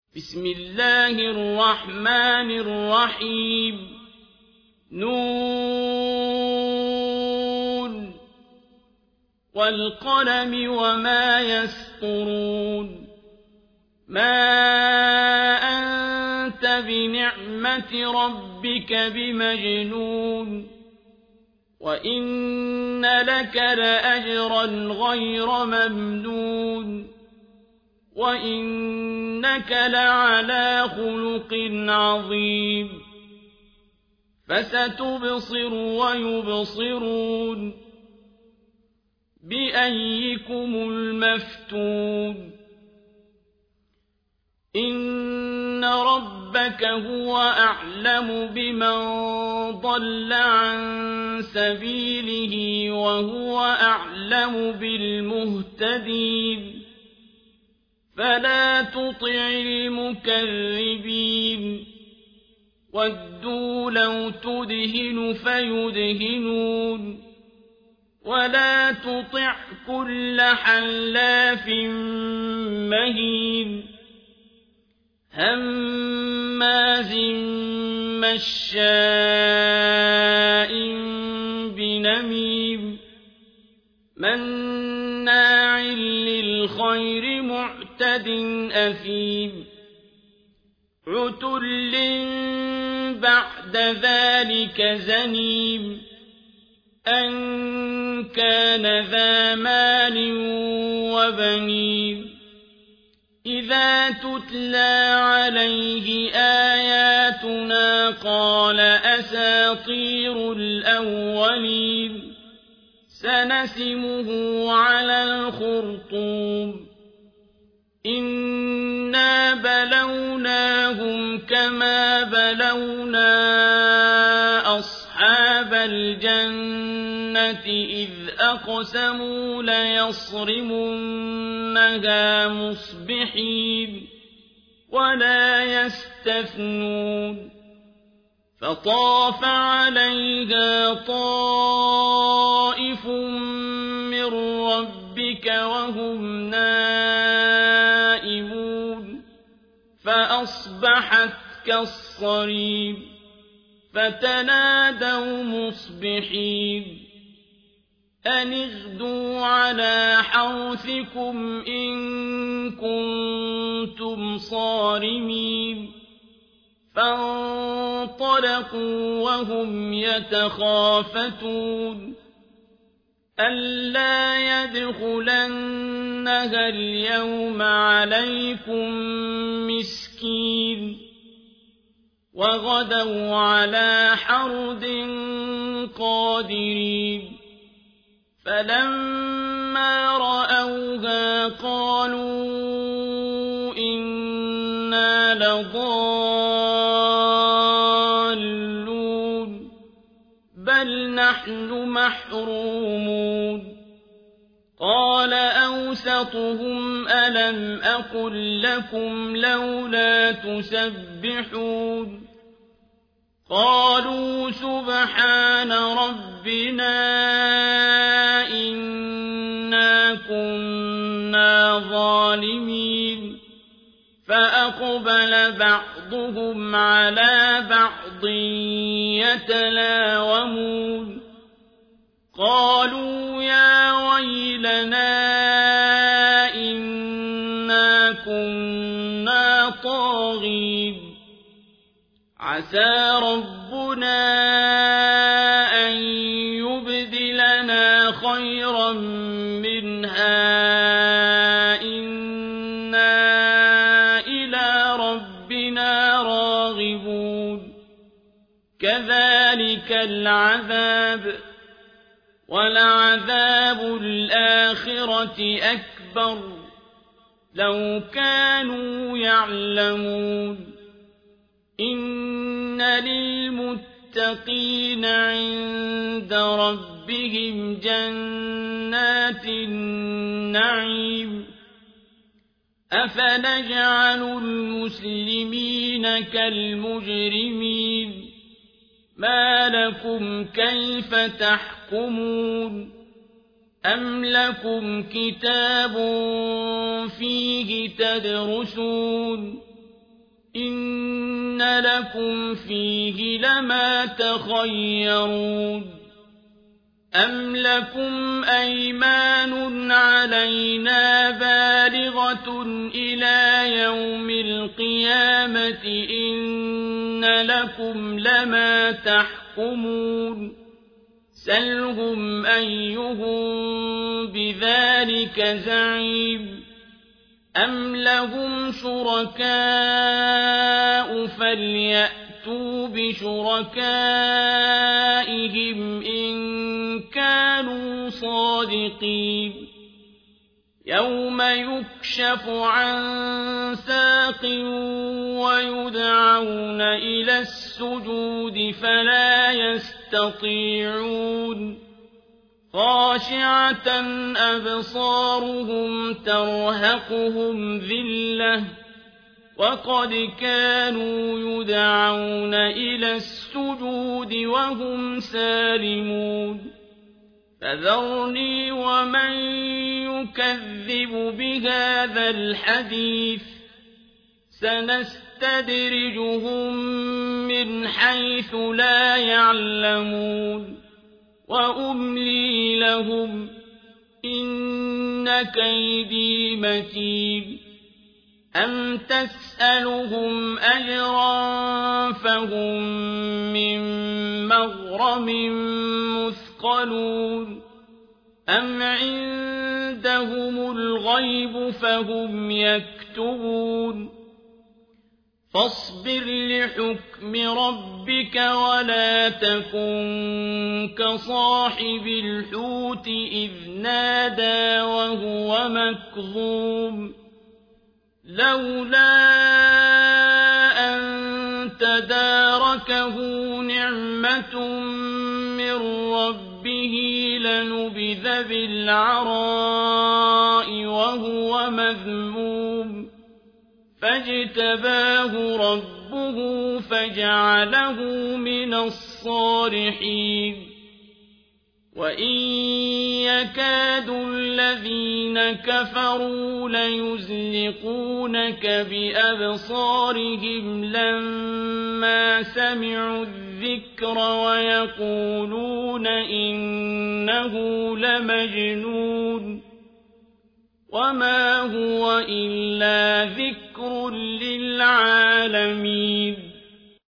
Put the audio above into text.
بسم الله الرحمن الرحيم نون والقلم وما يسطرون ما أنت بنعمة ربك بمجنون وإن لك لأجرا غير ممنون وإنك لعلى خلق عظيم فستبصر ويبصرون بأيكم المفتون إن ربك هو أعلم بمن ضل عن سبيله وهو أعلم بالمهتدين فلا تطع المكذبين ودوا لو تدهن فيدهنون ولا تطع كل حلاف مهين هماز مشاء بنميم مناع للخير معتد أثيم عتل بعد ذلك زنيم أن كان ذا مال وبنين إذا تتلى عليه آياتنا قال أساطير الأولين سنسمه على الخرطوم إنا بلوناهم كما بلونا أصحاب الجنة إذ أقسموا ليصرمنها مصبحين ولا يستثنون فطاف عليها طائف من ربك وهم نائمون فأصبحت كالصريم فتنادوا مصبحين أن اغدوا على حرثكم إن كنتم صارمين فانطلقوا وهم يتخافتون ألا يدخلنها اليوم عليكم مسكين وغدوا على حرد قادرين فلما رأوها قالوا إنا لضالون بل نحن محرومون قال أوسطهم ألم أقل لكم لولا تسبحون قالوا سبحان ربنا إنا كنا ظالمين فأقبل بعضهم على بعض يتلاومون قالوا يا ويلنا إنا كنا طاغين عسى ربنا أن يبدلنا خيرا منها إنا إلى ربنا راغبون كذلك العذاب ولعذاب الآخرة أكبر لو كانوا يعلمون إن للمتقين عند ربهم جنات النعيم أفنجعل المسلمين كالمجرمين ما لكم كيف تحكمون أم لكم كتاب فيه تدرسون إن لكم فيه لما تخيرون أم لكم أيمان علينا بالغة إلى يوم القيامة إن لكم لما تحكمون سلهم أيهم بذلك زعيم أم لهم شركاء فليأتوا بشركائهم إن كانوا صادقين يوم يكشف عن ساق ويدعون إلى السجود فلا يستطيعون خاشعة أبصارهم ترهقهم ذلة وقد كانوا يدعون إلى السجود وهم سالمون فذرني ومن يكذب بهذا الحديث سنستدرجهم من حيث لا يعلمون وأملي لهم إن كيدي متين أم تسألهم أجرا فهم من مغرم مثقلون أم عندهم الغيب فهم يكتبون فاصبر لحكم ربك ولا تكن كصاحب الحوت إذ نادى وهو مكظوم لولا أن تداركه نعمة من ربه لنبذ بالعراء وهو مذموم فاجتباه ربه فجعله من الصالحين وإن يكاد الذين كفروا ليزلقونك بأبصارهم لما سمعوا الذكر ويقولون إنه لمجنون وما هو إلا ذكر للعالمين